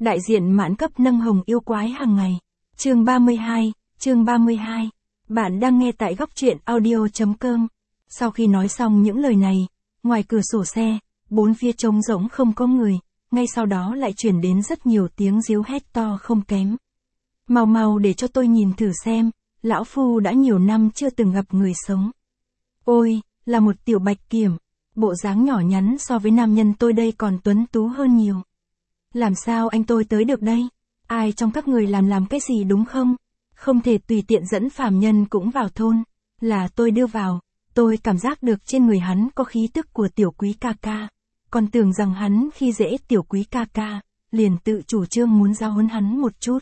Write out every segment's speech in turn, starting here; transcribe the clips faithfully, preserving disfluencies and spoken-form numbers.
Đại diện mãn cấp nâng hồng yêu quái hàng ngày. Chương ba mươi hai, chương ba mươi hai. Bạn đang nghe tại góc truyện audio chấm com. Sau khi nói xong những lời này, ngoài cửa sổ xe, bốn phía trống rỗng không có người, ngay sau đó lại chuyển đến rất nhiều tiếng ríu hét to không kém. Mau mau để cho tôi nhìn thử xem, lão phu đã nhiều năm chưa từng gặp người sống. Ôi, là một tiểu bạch kiểm, bộ dáng nhỏ nhắn so với nam nhân tôi đây còn tuấn tú hơn nhiều. Làm sao anh tôi tới được đây? Ai trong các người làm làm cái gì đúng không? Không thể tùy tiện dẫn phàm nhân cũng vào thôn, là tôi đưa vào, tôi cảm giác được trên người hắn có khí tức của tiểu quý ca ca, còn tưởng rằng hắn khi dễ tiểu quý ca ca, liền tự chủ trương muốn giao huấn hắn một chút.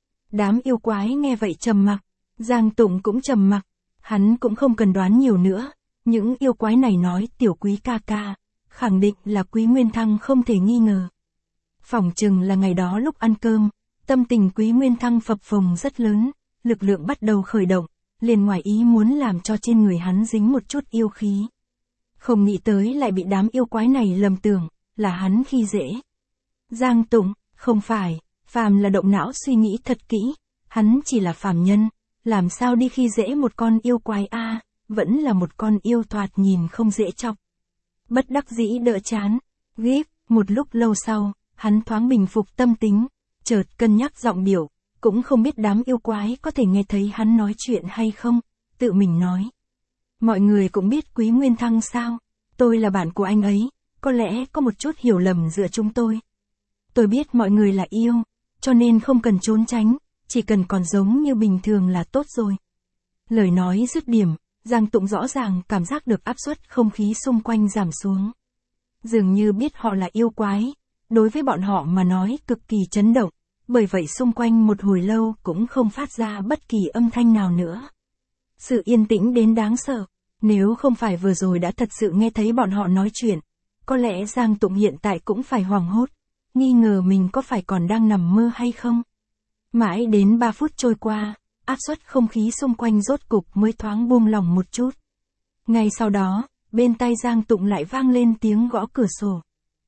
Đám yêu quái nghe vậy trầm mặc, Giang Tụng cũng trầm mặc, hắn cũng không cần đoán nhiều nữa, những yêu quái này nói tiểu quý ca ca, khẳng định là Quý Nguyên Thăng không thể nghi ngờ. Phỏng chừng là ngày đó lúc ăn cơm, tâm tình Quý Nguyên Thăng phập phồng rất lớn, lực lượng bắt đầu khởi động, liền ngoài ý muốn làm cho trên người hắn dính một chút yêu khí. Không nghĩ tới lại bị đám yêu quái này lầm tưởng, là hắn khi dễ. Giang Tụng, không phải, phàm là động não suy nghĩ thật kỹ, hắn chỉ là phàm nhân, làm sao đi khi dễ một con yêu quái a, vẫn là một con yêu thoạt nhìn không dễ chọc. Bất đắc dĩ đỡ chán, ghép, một lúc lâu sau, hắn thoáng bình phục tâm tính, chợt cân nhắc giọng điệu, cũng không biết đám yêu quái có thể nghe thấy hắn nói chuyện hay không, tự mình nói. Mọi người cũng biết Quý Nguyên Thăng sao, tôi là bạn của anh ấy, có lẽ có một chút hiểu lầm giữa chúng tôi. Tôi biết mọi người là yêu, cho nên không cần trốn tránh, chỉ cần còn giống như bình thường là tốt rồi. Lời nói dứt điểm, Giang Tụng rõ ràng cảm giác được áp suất không khí xung quanh giảm xuống. Dường như biết họ là yêu quái, đối với bọn họ mà nói cực kỳ chấn động, bởi vậy xung quanh một hồi lâu cũng không phát ra bất kỳ âm thanh nào nữa. Sự yên tĩnh đến đáng sợ, nếu không phải vừa rồi đã thật sự nghe thấy bọn họ nói chuyện, có lẽ Giang Tụng hiện tại cũng phải hoảng hốt, nghi ngờ mình có phải còn đang nằm mơ hay không. Mãi đến ba phút trôi qua, áp suất không khí xung quanh rốt cục mới thoáng buông lỏng một chút. Ngay sau đó, bên tai Giang Tụng lại vang lên tiếng gõ cửa sổ.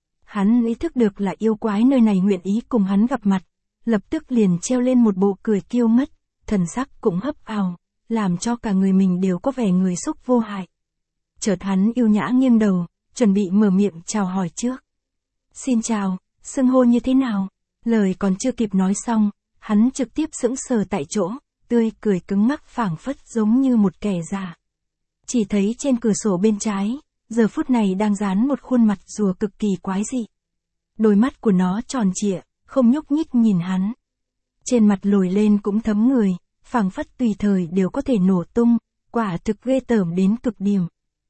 Hắn ý thức được là yêu quái nơi này nguyện ý cùng hắn gặp mặt, lập tức liền treo lên một bộ cười kiêu ngất, thần sắc cũng hấp ào, làm cho cả người mình đều có vẻ người xúc vô hại. Chợt hắn yêu nhã nghiêng đầu, chuẩn bị mở miệng chào hỏi trước. Xin chào, xưng hô như thế nào? Lời còn chưa kịp nói xong, hắn trực tiếp sững sờ tại chỗ, tươi cười cứng ngắc phảng phất giống như một kẻ già. Chỉ thấy trên cửa sổ bên trái, giờ phút này đang dán một khuôn mặt rùa cực kỳ quái dị. Đôi mắt của nó tròn trịa, không nhúc nhích nhìn hắn. Trên mặt lồi lên cũng thấm người, phảng phất tùy thời đều có thể nổ tung, quả thực ghê tởm đến cực điểm.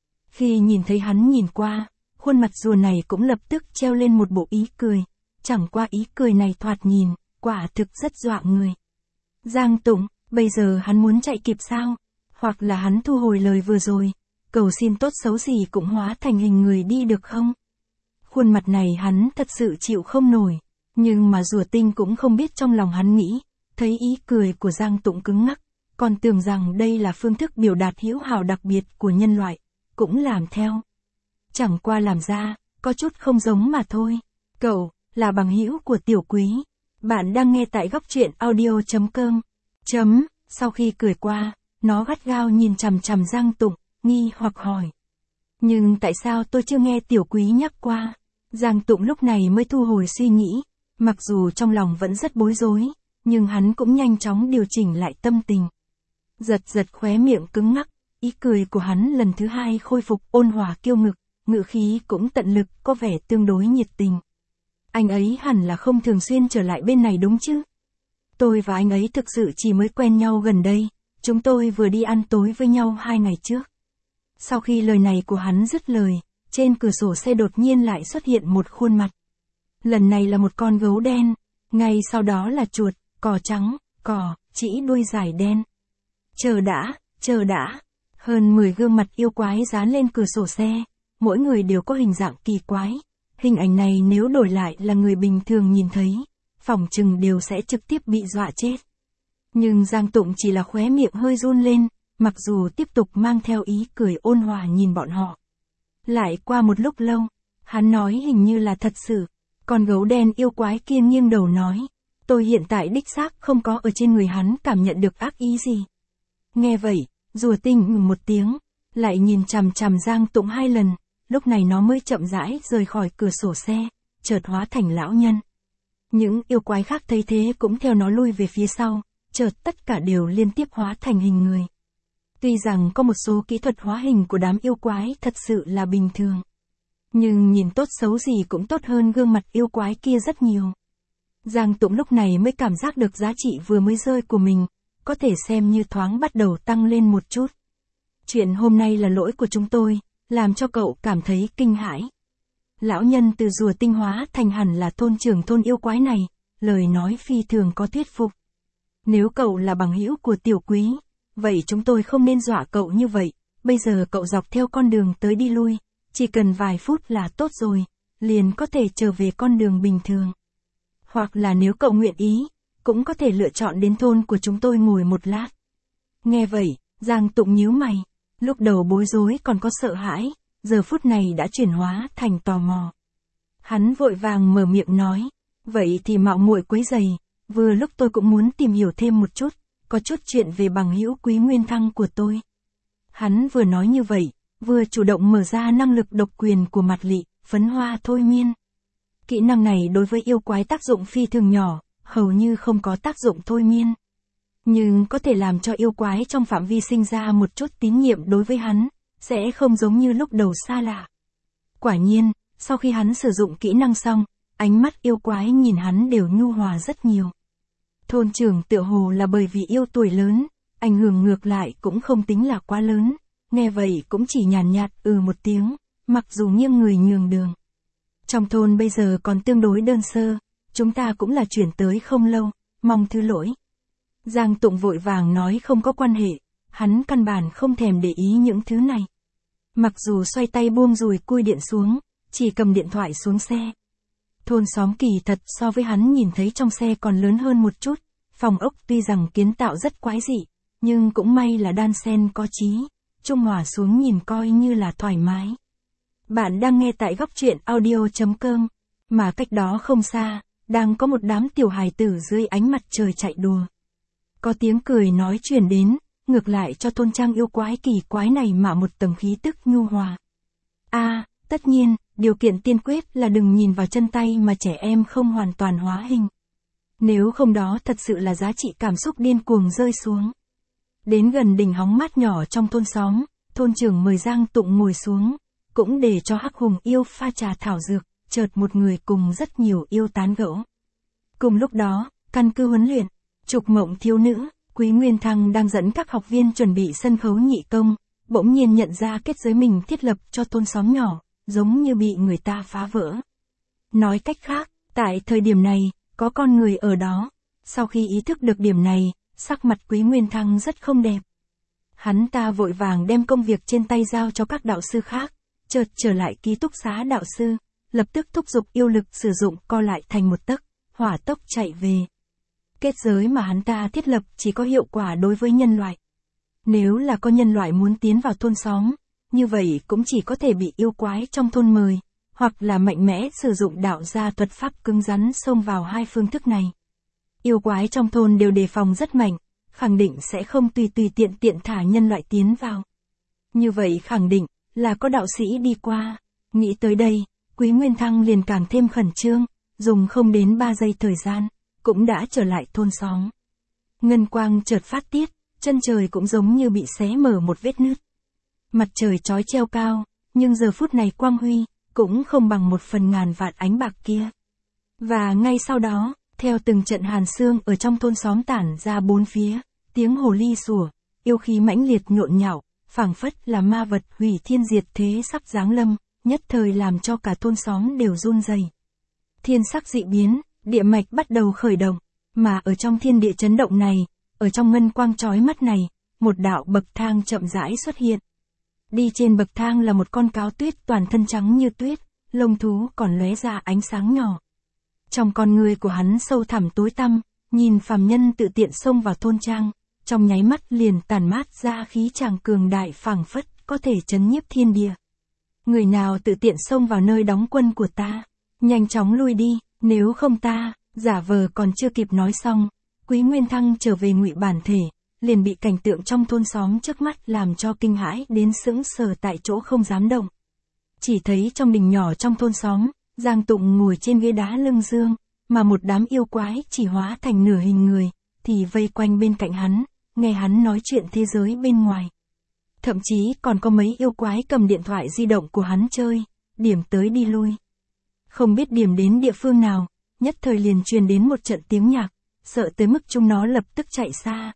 Khi nhìn thấy hắn nhìn qua, khuôn mặt rùa này cũng lập tức treo lên một bộ ý cười, chẳng qua ý cười này thoạt nhìn, quả thực rất dọa người. Giang Tụng, bây giờ hắn muốn chạy kịp sao? Hoặc là hắn thu hồi lời vừa rồi, cầu xin tốt xấu gì cũng hóa thành hình người đi được không? Khuôn mặt này hắn thật sự chịu không nổi, nhưng mà rùa tinh cũng không biết trong lòng hắn nghĩ, thấy ý cười của Giang Tụng cứng ngắc, còn tưởng rằng đây là phương thức biểu đạt hữu hảo đặc biệt của nhân loại, cũng làm theo. Chẳng qua làm ra, có chút không giống mà thôi. Cậu, là bằng hữu của tiểu quý. Bạn đang nghe tại góc truyện audio chấm com. Chấm, sau khi cười qua, nó gắt gao nhìn chằm chằm Giang Tụng, nghi hoặc hỏi. Nhưng tại sao tôi chưa nghe tiểu quý nhắc qua? Giang Tụng lúc này mới thu hồi suy nghĩ, mặc dù trong lòng vẫn rất bối rối, nhưng hắn cũng nhanh chóng điều chỉnh lại tâm tình. Giật giật khóe miệng cứng ngắc, ý cười của hắn lần thứ hai khôi phục ôn hòa kiêu ngực, ngữ khí cũng tận lực có vẻ tương đối nhiệt tình. Anh ấy hẳn là không thường xuyên trở lại bên này đúng chứ? Tôi và anh ấy thực sự chỉ mới quen nhau gần đây, chúng tôi vừa đi ăn tối với nhau hai ngày trước. Sau khi lời này của hắn dứt lời, trên cửa sổ xe đột nhiên lại xuất hiện một khuôn mặt. Lần này là một con gấu đen, ngay sau đó là chuột, cò trắng, cò, chỉ đuôi dài đen. Chờ đã, chờ đã, hơn mười gương mặt yêu quái dán lên cửa sổ xe, mỗi người đều có hình dạng kỳ quái. Hình ảnh này nếu đổi lại là người bình thường nhìn thấy, phỏng chừng đều sẽ trực tiếp bị dọa chết. Nhưng Giang Tụng chỉ là khóe miệng hơi run lên, mặc dù tiếp tục mang theo ý cười ôn hòa nhìn bọn họ. Lại qua một lúc lâu, hắn nói hình như là thật sự, Con gấu đen yêu quái kia nghiêng đầu nói, tôi hiện tại đích xác không có ở trên người hắn cảm nhận được ác ý gì. Nghe vậy, rùa tinh ngừng một tiếng, lại nhìn chằm chằm Giang Tụng hai lần, lúc này nó mới chậm rãi rời khỏi cửa sổ xe, chợt hóa thành lão nhân. Những yêu quái khác thấy thế cũng theo nó lui về phía sau, chợt tất cả đều liên tiếp hóa thành hình người. Tuy rằng có một số kỹ thuật hóa hình của đám yêu quái thật sự là bình thường, nhưng nhìn tốt xấu gì cũng tốt hơn gương mặt yêu quái kia rất nhiều. Giang Tụng lúc này mới cảm giác được giá trị vừa mới rơi của mình, có thể xem như thoáng bắt đầu tăng lên một chút. Chuyện hôm nay là lỗi của chúng tôi, làm cho cậu cảm thấy kinh hãi. Lão nhân từ rùa tinh hóa thành hẳn là thôn trưởng thôn yêu quái này, lời nói phi thường có thuyết phục. Nếu cậu là bằng hữu của tiểu quý, vậy chúng tôi không nên dọa cậu như vậy, bây giờ cậu dọc theo con đường tới đi lui, chỉ cần vài phút là tốt rồi, liền có thể trở về con đường bình thường. Hoặc là nếu cậu nguyện ý, cũng có thể lựa chọn đến thôn của chúng tôi ngồi một lát. Nghe vậy, Giang Tụng nhíu mày, lúc đầu bối rối còn có sợ hãi, giờ phút này đã chuyển hóa thành tò mò. Hắn vội vàng mở miệng nói, vậy thì mạo muội quấy rầy, vừa lúc tôi cũng muốn tìm hiểu thêm một chút, có chút chuyện về bằng hữu Quý Nguyên Thăng của tôi. Hắn vừa nói như vậy, vừa chủ động mở ra năng lực độc quyền của mặt lị, phấn hoa thôi miên. Kỹ năng này đối với yêu quái tác dụng phi thường nhỏ, hầu như không có tác dụng thôi miên. Nhưng có thể làm cho yêu quái trong phạm vi sinh ra một chút tín nhiệm đối với hắn, sẽ không giống như lúc đầu xa lạ. Quả nhiên, sau khi hắn sử dụng kỹ năng xong, ánh mắt yêu quái nhìn hắn đều nhu hòa rất nhiều. Thôn trưởng tựa hồ là bởi vì yêu tuổi lớn, ảnh hưởng ngược lại cũng không tính là quá lớn, nghe vậy cũng chỉ nhàn nhạt ừ một tiếng, mặc dù nghiêng người nhường đường. Trong thôn bây giờ còn tương đối đơn sơ, chúng ta cũng là chuyển tới không lâu, mong thứ lỗi. Giang Tụng vội vàng nói không có quan hệ, hắn căn bản không thèm để ý những thứ này. Mặc dù xoay tay buông dùi cui điện xuống, chỉ cầm điện thoại xuống xe. Thôn xóm kỳ thật so với hắn nhìn thấy trong xe còn lớn hơn một chút, phòng ốc tuy rằng kiến tạo rất quái dị, nhưng cũng may là đan xen có chí, trung hòa xuống nhìn coi như là thoải mái. Bạn đang nghe tại góc truyện audio chấm com, mà cách đó không xa, đang có một đám tiểu hài tử dưới ánh mặt trời chạy đùa. Có tiếng cười nói truyền đến, ngược lại cho thôn trang yêu quái kỳ quái này mà một tầng khí tức nhu hòa. A, à, tất nhiên, điều kiện tiên quyết là đừng nhìn vào chân tay mà trẻ em không hoàn toàn hóa hình. Nếu không đó thật sự là giá trị cảm xúc điên cuồng rơi xuống. Đến gần đỉnh hóng mát nhỏ trong thôn xóm, thôn trưởng mời Giang Tụng ngồi xuống, cũng để cho Hắc Hùng yêu pha trà thảo dược, chợt một người cùng rất nhiều yêu tán gẫu. Cùng lúc đó, căn cứ huấn luyện, Trục Mộng thiếu nữ, Quý Nguyên Thăng đang dẫn các học viên chuẩn bị sân khấu nhị công, bỗng nhiên nhận ra kết giới mình thiết lập cho thôn xóm nhỏ, giống như bị người ta phá vỡ. Nói cách khác, tại thời điểm này, có con người ở đó. Sau khi ý thức được điểm này, sắc mặt Quý Nguyên Thăng rất không đẹp. Hắn ta vội vàng đem công việc trên tay giao cho các đạo sư khác, chợt trở lại ký túc xá đạo sư, lập tức thúc giục yêu lực sử dụng co lại thành một tấc, hỏa tốc chạy về. Kết giới mà hắn ta thiết lập chỉ có hiệu quả đối với nhân loại. Nếu là có nhân loại muốn tiến vào thôn xóm, như vậy cũng chỉ có thể bị yêu quái trong thôn mời, hoặc là mạnh mẽ sử dụng đạo gia thuật pháp cứng rắn xông vào hai phương thức này. Yêu quái trong thôn đều đề phòng rất mạnh, khẳng định sẽ không tùy tùy tiện tiện thả nhân loại tiến vào. Như vậy khẳng định là có đạo sĩ đi qua. Nghĩ tới đây, Quý Nguyên Thăng liền càng thêm khẩn trương, dùng không đến ba giây thời gian, cũng đã trở lại thôn xóm. Ngân quang chợt phát tiết, chân trời cũng giống như bị xé mở một vết nứt. Mặt trời chói treo cao, nhưng giờ phút này quang huy, cũng không bằng một phần ngàn vạn ánh bạc kia. Và ngay sau đó, theo từng trận hàn xương ở trong thôn xóm tản ra bốn phía, tiếng hồ ly sủa, yêu khí mãnh liệt nhộn nhạo, phảng phất là ma vật hủy thiên diệt thế sắp giáng lâm, nhất thời làm cho cả thôn xóm đều run rẩy. Thiên sắc dị biến, địa mạch bắt đầu khởi động, mà ở trong thiên địa chấn động này, ở trong ngân quang chói mắt này, một đạo bậc thang chậm rãi xuất hiện. Đi trên bậc thang là một con cáo tuyết toàn thân trắng như tuyết, lông thú còn lóe ra ánh sáng nhỏ. Trong con người của hắn sâu thẳm tối tăm, nhìn phàm nhân tự tiện xông vào thôn trang, trong nháy mắt liền tản mát ra khí tràng cường đại phảng phất có thể chấn nhiếp thiên địa. Người nào tự tiện xông vào nơi đóng quân của ta, nhanh chóng lui đi, nếu không ta, giả vờ còn chưa kịp nói xong, Quý Nguyên Thăng trở về ngụy bản thể, liền bị cảnh tượng trong thôn xóm trước mắt làm cho kinh hãi đến sững sờ tại chỗ không dám động. Chỉ thấy trong đình nhỏ trong thôn xóm, Giang Tụng ngồi trên ghế đá lưng dương, mà một đám yêu quái chỉ hóa thành nửa hình người, thì vây quanh bên cạnh hắn, nghe hắn nói chuyện thế giới bên ngoài. Thậm chí còn có mấy yêu quái cầm điện thoại di động của hắn chơi, điểm tới đi lui. Không biết điểm đến địa phương nào, nhất thời liền truyền đến một trận tiếng nhạc, sợ tới mức chúng nó lập tức chạy xa.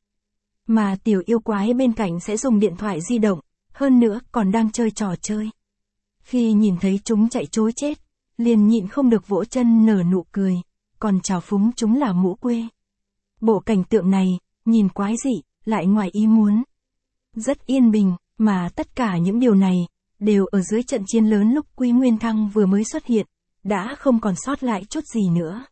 Mà tiểu yêu quái bên cạnh sẽ dùng điện thoại di động, hơn nữa còn đang chơi trò chơi. Khi nhìn thấy chúng chạy trối chết, liền nhịn không được vỗ chân nở nụ cười, còn chào phúng chúng là mũ quê. Bộ cảnh tượng này, nhìn quái dị, lại ngoài ý muốn. Rất yên bình, mà tất cả những điều này, đều ở dưới trận chiến lớn lúc Quý Nguyên Thăng vừa mới xuất hiện, đã không còn sót lại chút gì nữa.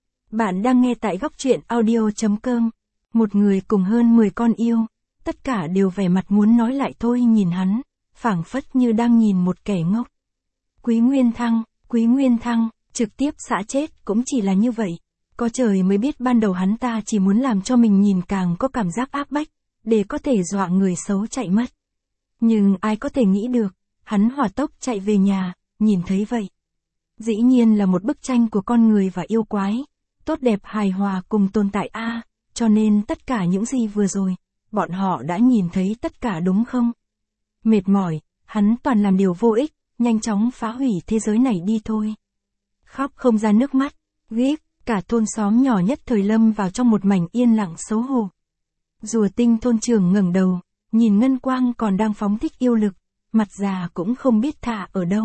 Bạn đang nghe tại góc truyện audio chấm com. Một người cùng hơn mười con yêu, tất cả đều vẻ mặt muốn nói lại thôi nhìn hắn, phảng phất như đang nhìn một kẻ ngốc. Quý Nguyên Thăng, Quý Nguyên Thăng, trực tiếp xã chết cũng chỉ là như vậy. Có trời mới biết ban đầu hắn ta chỉ muốn làm cho mình nhìn càng có cảm giác áp bách, để có thể dọa người xấu chạy mất. Nhưng ai có thể nghĩ được, hắn hỏa tốc chạy về nhà, nhìn thấy vậy. Dĩ nhiên là một bức tranh của con người và yêu quái, tốt đẹp hài hòa cùng tồn tại a, cho nên tất cả những gì vừa rồi, bọn họ đã nhìn thấy tất cả đúng không? Mệt mỏi, hắn toàn làm điều vô ích, nhanh chóng phá hủy thế giới này đi thôi. Khóc không ra nước mắt, ghét, cả thôn xóm nhỏ nhất thời lâm vào trong một mảnh yên lặng xấu hổ. Rùa Tinh thôn trưởng ngẩng đầu, nhìn ngân quang còn đang phóng thích yêu lực, mặt già cũng không biết thả ở đâu.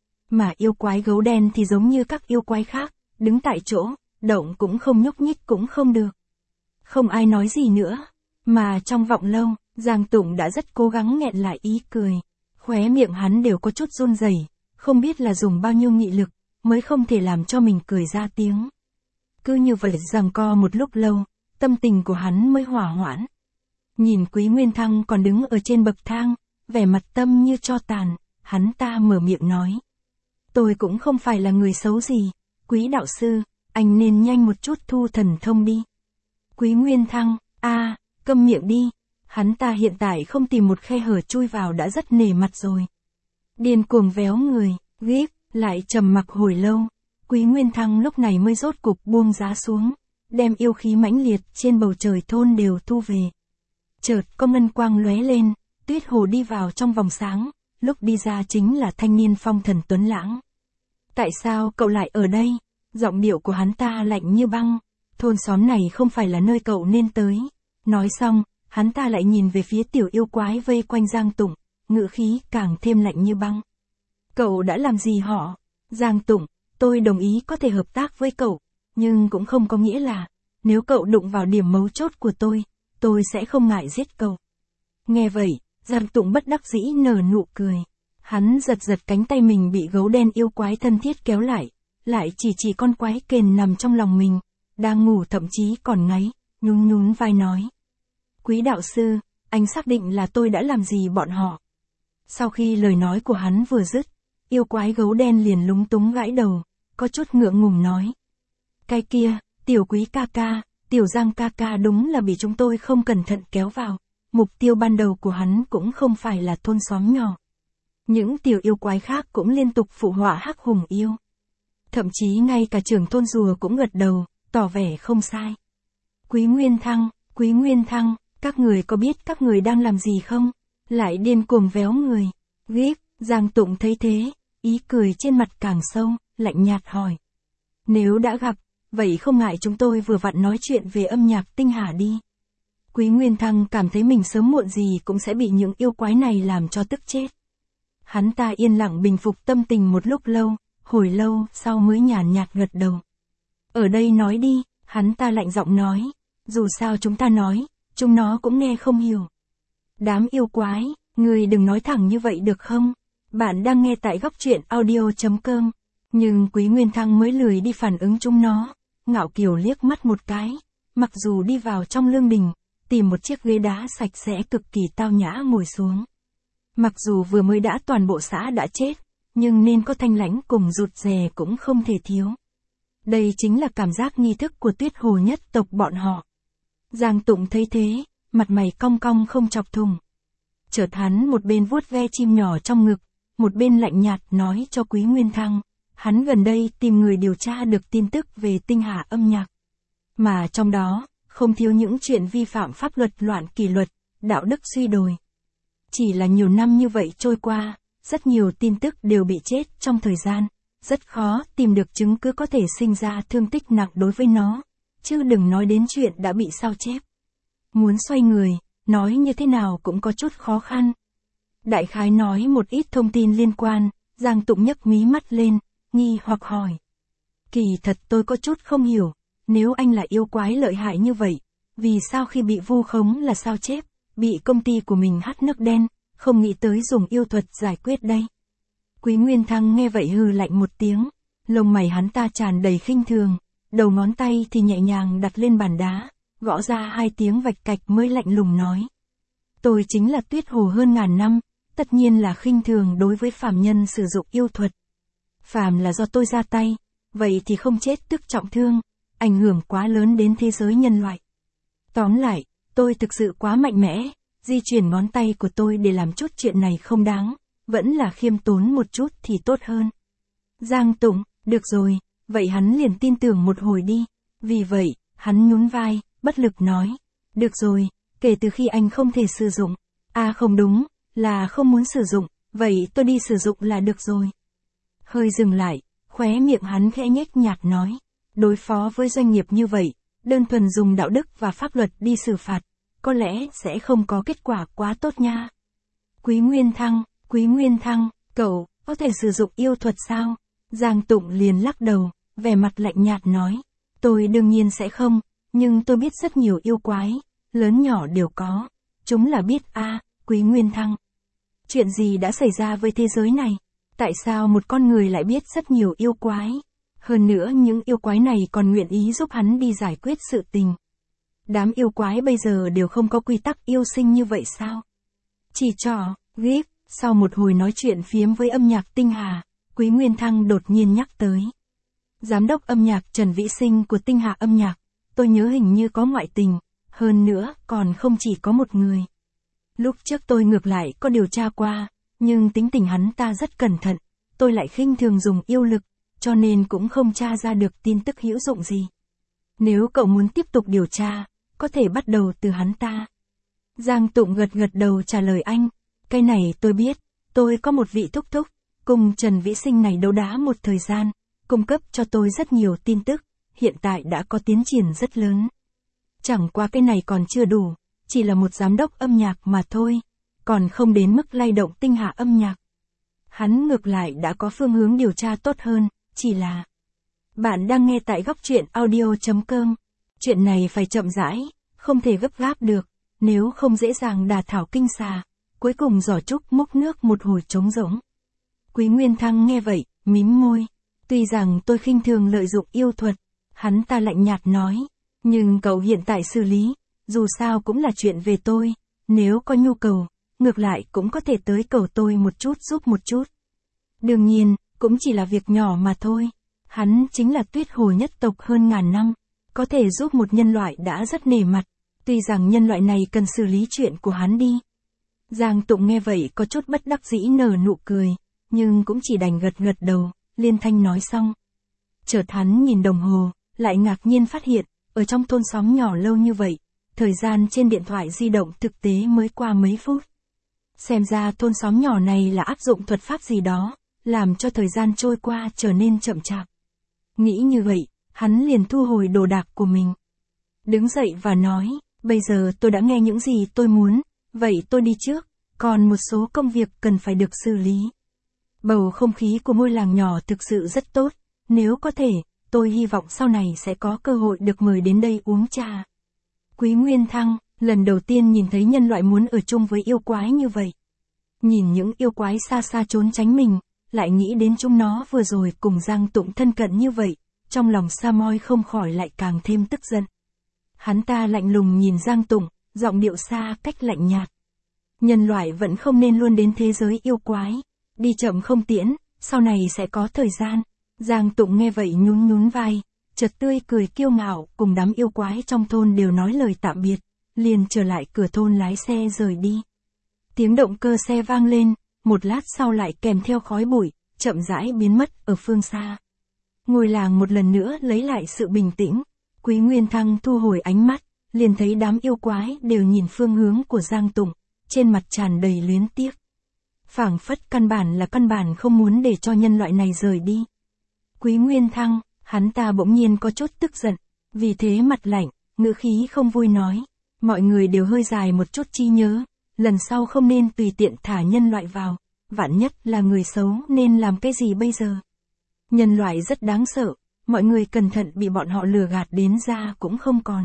Mà yêu quái gấu đen thì giống như các yêu quái khác, đứng tại chỗ, động cũng không nhúc nhích cũng không được. Không ai nói gì nữa, mà trong vọng lâu, Giang Tụng đã rất cố gắng nghẹn lại ý cười. Khóe miệng hắn đều có chút run rẩy, không biết là dùng bao nhiêu nghị lực, mới không thể làm cho mình cười ra tiếng. Cứ như vậy giằng co một lúc lâu, tâm tình của hắn mới hỏa hoãn. Nhìn Quý Nguyên Thăng còn đứng ở trên bậc thang, vẻ mặt tâm như tro tàn, hắn ta mở miệng nói. Tôi cũng không phải là người xấu gì, Quý đạo sư, anh nên nhanh một chút thu thần thông đi. Quý Nguyên Thăng, a, à, câm miệng đi, hắn ta hiện tại không tìm một khe hở chui vào đã rất nể mặt rồi. Điên cuồng véo người, ghét, lại trầm mặc hồi lâu, Quý Nguyên Thăng lúc này mới rốt cục buông giá xuống, đem yêu khí mãnh liệt trên bầu trời thôn đều thu về. Chợt có ngân quang lóe lên, Tuyết Hồ đi vào trong vòng sáng, lúc đi ra chính là thanh niên phong thần tuấn lãng. Tại sao cậu lại ở đây? Giọng điệu của hắn ta lạnh như băng, thôn xóm này không phải là nơi cậu nên tới. Nói xong, hắn ta lại nhìn về phía tiểu yêu quái vây quanh Giang Tụng, ngữ khí càng thêm lạnh như băng. Cậu đã làm gì họ? Giang Tụng, tôi đồng ý có thể hợp tác với cậu, nhưng cũng không có nghĩa là, nếu cậu đụng vào điểm mấu chốt của tôi, tôi sẽ không ngại giết cậu. Nghe vậy, Giang Tụng bất đắc dĩ nở nụ cười. Hắn giật giật cánh tay mình bị gấu đen yêu quái thân thiết kéo lại, lại chỉ chỉ con quái kền nằm trong lòng mình, đang ngủ thậm chí còn ngáy, nhún nhún vai nói. Quý đạo sư, anh xác định là tôi đã làm gì bọn họ? Sau khi lời nói của hắn vừa dứt, yêu quái gấu đen liền lúng túng gãi đầu, có chút ngượng ngùng nói. Cái kia, tiểu Quý ca ca, tiểu Giang ca ca đúng là bị chúng tôi không cẩn thận kéo vào, mục tiêu ban đầu của hắn cũng không phải là thôn xóm nhỏ. Những tiểu yêu quái khác cũng liên tục phụ họa hắc hùng yêu. Thậm chí ngay cả trưởng thôn rùa cũng gật đầu, tỏ vẻ không sai. Quý Nguyên Thăng, Quý Nguyên Thăng, các người có biết các người đang làm gì không? Lại điên cuồng véo người. Ghét, Giang Tụng thấy thế, ý cười trên mặt càng sâu, lạnh nhạt hỏi. Nếu đã gặp, vậy không ngại chúng tôi vừa vặn nói chuyện về âm nhạc tinh hà đi. Quý Nguyên Thăng cảm thấy mình sớm muộn gì cũng sẽ bị những yêu quái này làm cho tức chết. Hắn ta yên lặng bình phục tâm tình một lúc lâu, hồi lâu sau mới nhàn nhạt gật đầu. Ở đây nói đi, hắn ta lạnh giọng nói, dù sao chúng ta nói, chúng nó cũng nghe không hiểu. Đám yêu quái, người đừng nói thẳng như vậy được không? Bạn đang nghe tại góc truyện audio chấm com. Nhưng Quý Nguyên Thăng mới lười đi phản ứng chúng nó, ngạo kiều liếc mắt một cái, mặc dù đi vào trong lương đình, tìm một chiếc ghế đá sạch sẽ cực kỳ tao nhã ngồi xuống. Mặc dù vừa mới đã toàn bộ xã đã chết, nhưng nên có thanh lãnh cùng rụt rè cũng không thể thiếu. Đây chính là cảm giác nghi thức của Tuyết Hồ nhất tộc bọn họ. Giang Tụng thấy thế, mặt mày cong cong không chọc thùng. Chợt hắn một bên vuốt ve chim nhỏ trong ngực, một bên lạnh nhạt nói cho Quý Nguyên Thăng, hắn gần đây tìm người điều tra được tin tức về tinh hà âm nhạc. Mà trong đó, không thiếu những chuyện vi phạm pháp luật loạn kỷ luật, đạo đức suy đồi. Chỉ là nhiều năm như vậy trôi qua, rất nhiều tin tức đều bị chết trong thời gian, rất khó tìm được chứng cứ có thể sinh ra thương tích nặng đối với nó, chứ đừng nói đến chuyện đã bị sao chép. Muốn xoay người, nói như thế nào cũng có chút khó khăn. Đại khái nói một ít thông tin liên quan, Giang Tụng nhấc mí mắt lên, nghi hoặc hỏi. Kỳ thật tôi có chút không hiểu, nếu anh là yêu quái lợi hại như vậy, vì sao khi bị vu khống là sao chép, bị công ty của mình hắt nước đen, không nghĩ tới dùng yêu thuật giải quyết đây. Quý Nguyên Thăng nghe vậy hừ lạnh một tiếng, lông mày hắn ta tràn đầy khinh thường, đầu ngón tay thì nhẹ nhàng đặt lên bàn đá, gõ ra hai tiếng vạch cạch mới lạnh lùng nói. Tôi chính là Tuyết Hồ hơn ngàn năm, tất nhiên là khinh thường đối với phàm nhân sử dụng yêu thuật. Phàm là do tôi ra tay, vậy thì không chết tức trọng thương, ảnh hưởng quá lớn đến thế giới nhân loại. Tóm lại, tôi thực sự quá mạnh mẽ, di chuyển ngón tay của tôi để làm chút chuyện này không đáng, vẫn là khiêm tốn một chút thì tốt hơn. Giang Tụng, được rồi, vậy hắn liền tin tưởng một hồi đi, vì vậy, hắn nhún vai, bất lực nói, được rồi, kể từ khi anh không thể sử dụng, à không đúng, là không muốn sử dụng, vậy tôi đi sử dụng là được rồi. Hơi dừng lại, khóe miệng hắn khẽ nhếch nhạt nói, đối phó với doanh nghiệp như vậy, đơn thuần dùng đạo đức và pháp luật đi xử phạt, có lẽ sẽ không có kết quả quá tốt nha. Quý Nguyên Thăng, Quý Nguyên Thăng, cậu, có thể sử dụng yêu thuật sao? Giang Tụng liền lắc đầu, vẻ mặt lạnh nhạt nói, tôi đương nhiên sẽ không, nhưng tôi biết rất nhiều yêu quái, lớn nhỏ đều có, chúng là biết a à, Quý Nguyên Thăng. Chuyện gì đã xảy ra với thế giới này? Tại sao một con người lại biết rất nhiều yêu quái? Hơn nữa những yêu quái này còn nguyện ý giúp hắn đi giải quyết sự tình. Đám yêu quái bây giờ đều không có quy tắc yêu sinh như vậy sao? Chỉ trò, ghép, sau một hồi nói chuyện phiếm với âm nhạc Tinh Hà, Quý Nguyên Thăng đột nhiên nhắc tới. Giám đốc âm nhạc Trần Vĩ Sinh của Tinh Hà âm nhạc, tôi nhớ hình như có ngoại tình, hơn nữa còn không chỉ có một người. Lúc trước tôi ngược lại có điều tra qua, nhưng tính tình hắn ta rất cẩn thận, tôi lại khinh thường dùng yêu lực, cho nên cũng không tra ra được tin tức hữu dụng gì. Nếu cậu muốn tiếp tục điều tra, có thể bắt đầu từ hắn ta. Giang Tụng gật gật đầu trả lời anh, cái này tôi biết, tôi có một vị thúc thúc, cùng Trần Vĩ Sinh này đấu đá một thời gian, cung cấp cho tôi rất nhiều tin tức, hiện tại đã có tiến triển rất lớn. Chẳng qua cái này còn chưa đủ, chỉ là một giám đốc âm nhạc mà thôi, còn không đến mức lay động Tinh Hà âm nhạc. Hắn ngược lại đã có phương hướng điều tra tốt hơn, chỉ là... Bạn đang nghe tại góc truyện audio chấm com. Chuyện này phải chậm rãi, không thể gấp gáp được, nếu không dễ dàng đả thảo kinh xà. Cuối cùng giỏ trúc múc nước một hồi trống rỗng. Quý Nguyên Thăng nghe vậy, mím môi. Tuy rằng tôi khinh thường lợi dụng yêu thuật, hắn ta lạnh nhạt nói, nhưng cậu hiện tại xử lý, dù sao cũng là chuyện về tôi, nếu có nhu cầu, ngược lại cũng có thể tới cầu tôi một chút giúp một chút. Đương nhiên, cũng chỉ là việc nhỏ mà thôi. Hắn chính là Tuyết Hồ nhất tộc hơn ngàn năm, có thể giúp một nhân loại đã rất nể mặt, tuy rằng nhân loại này cần xử lý chuyện của hắn đi. Giang Tụng nghe vậy có chút bất đắc dĩ nở nụ cười, nhưng cũng chỉ đành gật gật đầu, liên thanh nói xong. Chợt hắn nhìn đồng hồ, lại ngạc nhiên phát hiện, ở trong thôn xóm nhỏ lâu như vậy, thời gian trên điện thoại di động thực tế mới qua mấy phút. Xem ra thôn xóm nhỏ này là áp dụng thuật pháp gì đó, làm cho thời gian trôi qua trở nên chậm chạp. Nghĩ như vậy, hắn liền thu hồi đồ đạc của mình. Đứng dậy và nói, bây giờ tôi đã nghe những gì tôi muốn, vậy tôi đi trước, còn một số công việc cần phải được xử lý. Bầu không khí của ngôi làng nhỏ thực sự rất tốt, nếu có thể, tôi hy vọng sau này sẽ có cơ hội được mời đến đây uống trà. Quý Nguyên Thăng, lần đầu tiên nhìn thấy nhân loại muốn ở chung với yêu quái như vậy. Nhìn những yêu quái xa xa trốn tránh mình, lại nghĩ đến chúng nó vừa rồi cùng Giang Tụng thân cận như vậy, trong lòng Sa Moi không khỏi lại càng thêm tức giận. Hắn ta lạnh lùng nhìn Giang Tụng, giọng điệu xa cách lạnh nhạt. Nhân loại vẫn không nên luôn đến thế giới yêu quái, đi chậm không tiễn, sau này sẽ có thời gian. Giang Tụng nghe vậy nhún nhún vai, chợt tươi cười kiêu ngạo, cùng đám yêu quái trong thôn đều nói lời tạm biệt, liền trở lại cửa thôn lái xe rời đi. Tiếng động cơ xe vang lên, một lát sau lại kèm theo khói bụi, chậm rãi biến mất ở phương xa. Ngôi làng một lần nữa lấy lại sự bình tĩnh, Quý Nguyên Thăng thu hồi ánh mắt, liền thấy đám yêu quái đều nhìn phương hướng của Giang Tụng, trên mặt tràn đầy luyến tiếc. Phảng phất căn bản là căn bản không muốn để cho nhân loại này rời đi. Quý Nguyên Thăng, hắn ta bỗng nhiên có chút tức giận, vì thế mặt lạnh, ngữ khí không vui nói, mọi người đều hơi dài một chút trí nhớ, lần sau không nên tùy tiện thả nhân loại vào, vạn nhất là người xấu nên làm cái gì bây giờ. Nhân loại rất đáng sợ, mọi người cẩn thận bị bọn họ lừa gạt đến ra cũng không còn.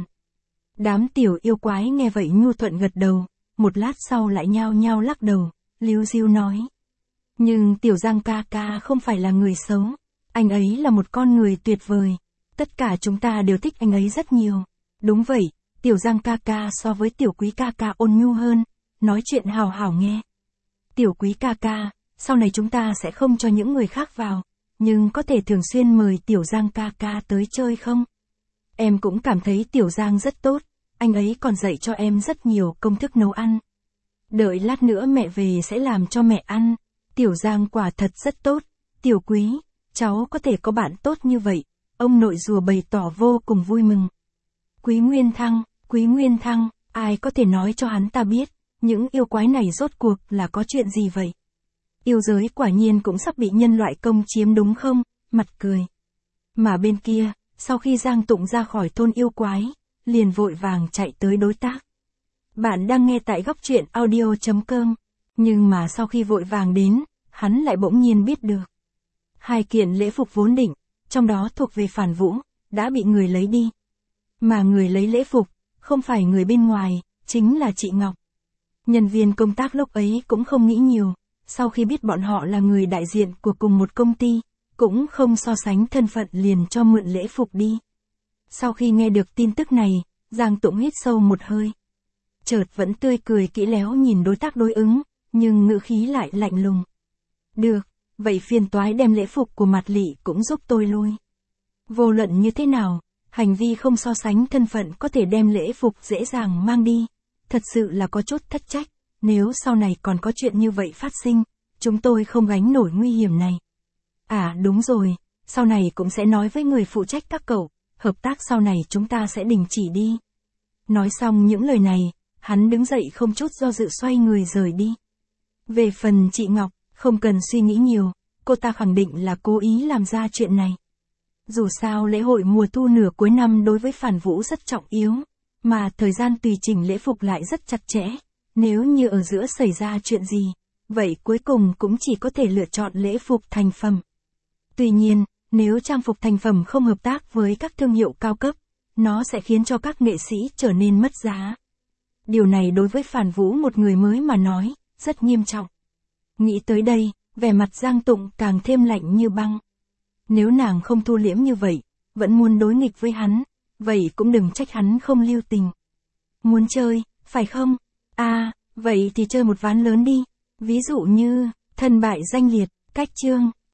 Đám tiểu yêu quái nghe vậy nhu thuận gật đầu, một lát sau lại nhao nhao lắc đầu, líu ríu nói. Nhưng tiểu Giang ca ca không phải là người xấu, anh ấy là một con người tuyệt vời, tất cả chúng ta đều thích anh ấy rất nhiều. Đúng vậy, tiểu Giang ca ca so với tiểu Quý ca ca ôn nhu hơn, nói chuyện hào hào nghe. Tiểu Quý ca ca, sau này chúng ta sẽ không cho những người khác vào, nhưng có thể thường xuyên mời tiểu Giang ca ca tới chơi không? Em cũng cảm thấy tiểu Giang rất tốt, anh ấy còn dạy cho em rất nhiều công thức nấu ăn. Đợi lát nữa mẹ về sẽ làm cho mẹ ăn, tiểu Giang quả thật rất tốt, tiểu Quý, cháu có thể có bạn tốt như vậy, ông nội rùa bày tỏ vô cùng vui mừng. Quý Nguyên Thăng, Quý Nguyên Thăng, ai có thể nói cho hắn ta biết, những yêu quái này rốt cuộc là có chuyện gì vậy? Yêu giới quả nhiên cũng sắp bị nhân loại công chiếm đúng không? Mặt cười. Mà bên kia, sau khi Giang Tụng ra khỏi thôn yêu quái, liền vội vàng chạy tới đối tác. Bạn đang nghe tại góc truyện audio chấm com, nhưng mà sau khi vội vàng đến, hắn lại bỗng nhiên biết được. Hai kiện lễ phục vốn định, trong đó thuộc về Phản Vũ, đã bị người lấy đi. Mà người lấy lễ phục, không phải người bên ngoài, chính là chị Ngọc. Nhân viên công tác lúc ấy cũng không nghĩ nhiều, sau khi biết bọn họ là người đại diện của cùng một công ty, cũng không so sánh thân phận liền cho mượn lễ phục đi. Sau khi nghe được tin tức này, Giang Tụng hít sâu một hơi. Chợt vẫn tươi cười kỹ léo nhìn đối tác đối ứng, nhưng ngữ khí lại lạnh lùng. Được, vậy phiền toái đem lễ phục của Mạt Lị cũng giúp tôi lui. Vô luận như thế nào, hành vi không so sánh thân phận có thể đem lễ phục dễ dàng mang đi. Thật sự là có chút thất trách, nếu sau này còn có chuyện như vậy phát sinh, chúng tôi không gánh nổi nguy hiểm này. À đúng rồi, sau này cũng sẽ nói với người phụ trách các cậu, hợp tác sau này chúng ta sẽ đình chỉ đi. Nói xong những lời này, hắn đứng dậy không chút do dự xoay người rời đi. Về phần chị Ngọc, không cần suy nghĩ nhiều, cô ta khẳng định là cố ý làm ra chuyện này. Dù sao lễ hội mùa thu nửa cuối năm đối với Phản Vũ rất trọng yếu, mà thời gian tùy chỉnh lễ phục lại rất chặt chẽ, nếu như ở giữa xảy ra chuyện gì, vậy cuối cùng cũng chỉ có thể lựa chọn lễ phục thành phẩm. Tuy nhiên, nếu trang phục thành phẩm không hợp tác với các thương hiệu cao cấp, nó sẽ khiến cho các nghệ sĩ trở nên mất giá. Điều này đối với Phản Vũ một người mới mà nói, rất nghiêm trọng. Nghĩ tới đây, vẻ mặt Giang Tụng càng thêm lạnh như băng. Nếu nàng không thu liễm như vậy, vẫn muốn đối nghịch với hắn, vậy cũng đừng trách hắn không lưu tình. Muốn chơi, phải không? À, vậy thì chơi một ván lớn đi. Ví dụ như, thân bại danh liệt, cách chương.